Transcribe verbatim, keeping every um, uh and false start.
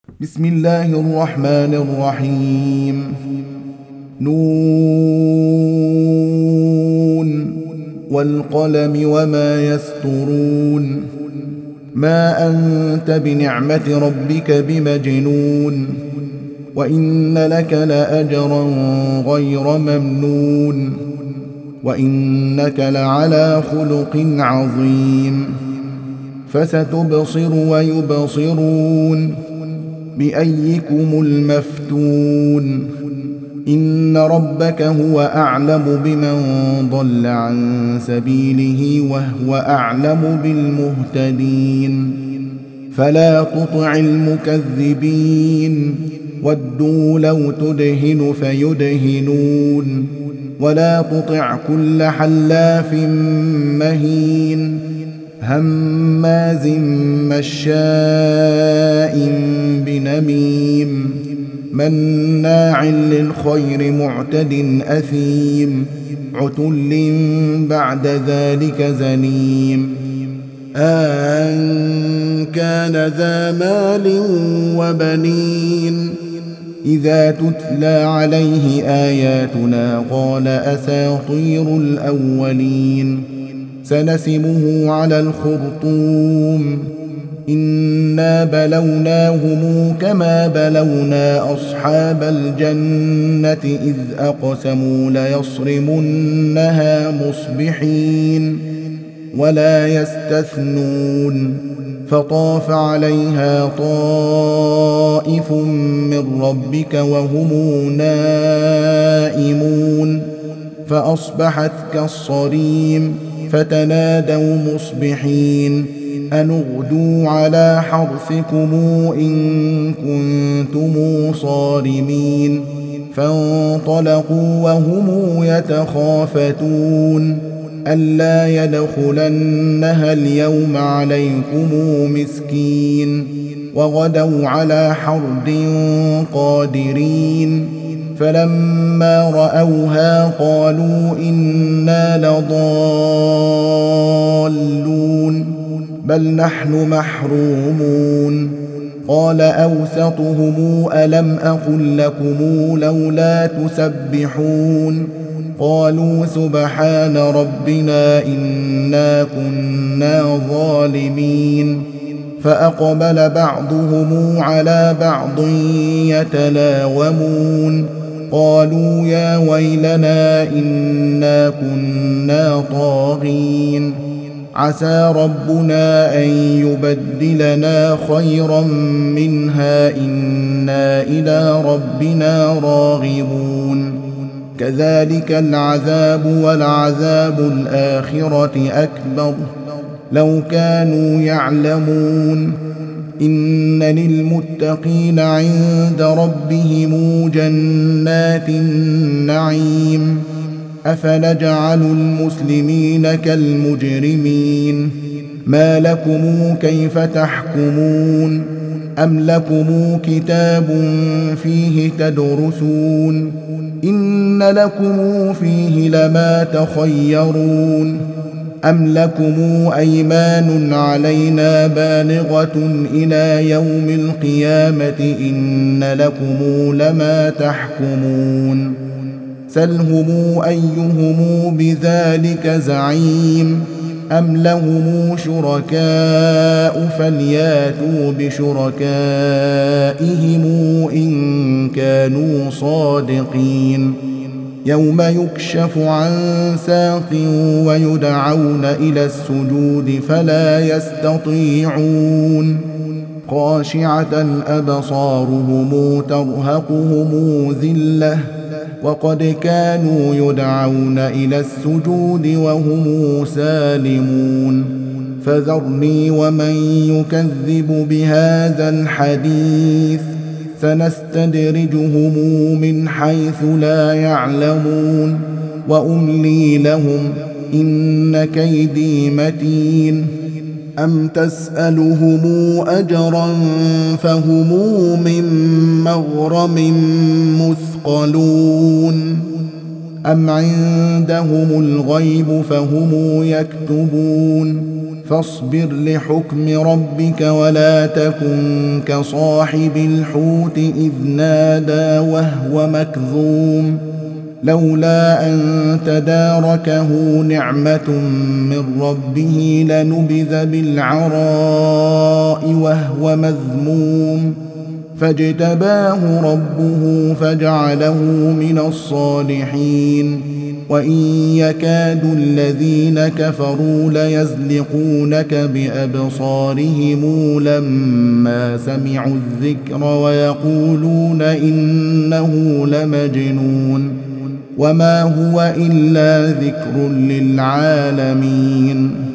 بسم الله الرحمن الرحيم. نون والقلم وما يسطرون. ما أنت بنعمة ربك بمجنون، وإن لك لأجرا غير ممنون، وإنك لعلى خلق عظيم. فستبصر ويبصرون بأيكم المفتون. إن ربك هو أعلم بمن ضل عن سبيله وهو أعلم بالمهتدين. فلا تطع المكذبين، ودوا لو تدهن فيدهنون. ولا تطع كل حلاف مهين، هماز مشاء بنميم، مناع للخير معتد أثيم، عتل بعد ذلك زنيم. أن كان ذا مال وبنين، إذا تتلى عليه آياتنا قال أساطير الأولين. سنسمه على الخرطوم. إنا بلوناهم كما بلونا أصحاب الجنة إذ أقسموا ليصرمنها مصبحين ولا يستثنون. فطاف عليها طائف من ربك وهم نائمون، فأصبحت كالصريم. فتنادوا مصبحين أن اغدوا على حرثكم إن كنتم صارمين. فانطلقوا وهم يتخافتون ألا يدخلنها اليوم عليكم مسكين. وغدوا على حرد قادرين. فلما رأوها قالوا إنا لضالون بل نحن محرومون. قال أوسطهم ألم أقل لكم لولا تسبحون؟ قالوا سبحان ربنا إنا كنا ظالمين. فأقبل بعضهم على بعض يتلاومون قالوا يا ويلنا إنا كنا طاغين. عسى ربنا أن يبدلنا خيرا منها إنا إلى ربنا راغبون. كذلك العذاب ولعذاب الآخرة أكبر لو كانوا يعلمون. إن للمتقين عند ربهم جنات النعيم. أفنجعل المسلمين كالمجرمين؟ ما لكم كيف تحكمون؟ أم لكم كتاب فيه تدرسون؟ إن لكم فيه لما تخيرون. أم لكم أيمان علينا بالغة إلى يوم القيامة إن لكم لما تحكمون. سلهم أيهم بذلك زعيم. أم لهم شركاء فلياتوا بشركائهم إن كانوا صادقين. يوم يكشف عن ساق ويدعون إلى السجود فلا يستطيعون. خاشعة أبصارهم ترهقهم ذلة وقد كانوا يدعون إلى السجود وهم سالمون. فذرني ومن يكذب بهذا الحديث سنستدرجهم من حيث لا يعلمون وأملي لهم إن كيدي متين. أم تسألهم أجرا فهم من مغرم مثقلون، أم عندهم الغيب فهم يكتبون فاصبر لحكم ربك ولا تكن كصاحب الحوت إذ نادى وهو مكظوم لولا أن تداركه نعمة من ربه لنبذ بالعراء وهو مذموم فاجتباه ربه فجعله من الصالحين وإن يكاد الذين كفروا ليزلقونك بأبصارهم لما سمعوا الذكر ويقولون إنه لمجنون وما هو إلا ذكر للعالمين